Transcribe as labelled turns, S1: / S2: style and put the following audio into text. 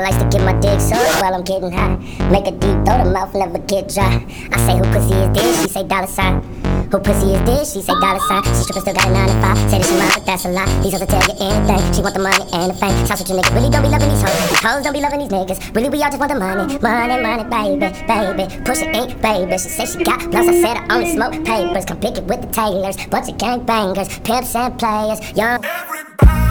S1: likes to get my dick sucked while I'm getting high. Make a deep throat, the mouth never get dry. I say, who pussy is this? She say dollar sign. Who pussy is this? She say dollar sign. She strippin', still got a 9 to 5. Say that she mine, but that's a lie. These hoes will tell you anything. She want the money and the fame. Sounds what you niggas really don't be loving these hoes. These hoes don't be loving these niggas. Really, we all just want the money. Money, money, baby, baby. Push it ink, baby. She say she got blunts. I said I only smoke papers. Come pick it with the tailors. Bunch of gangbangers, pimps and players. Young.
S2: Everybody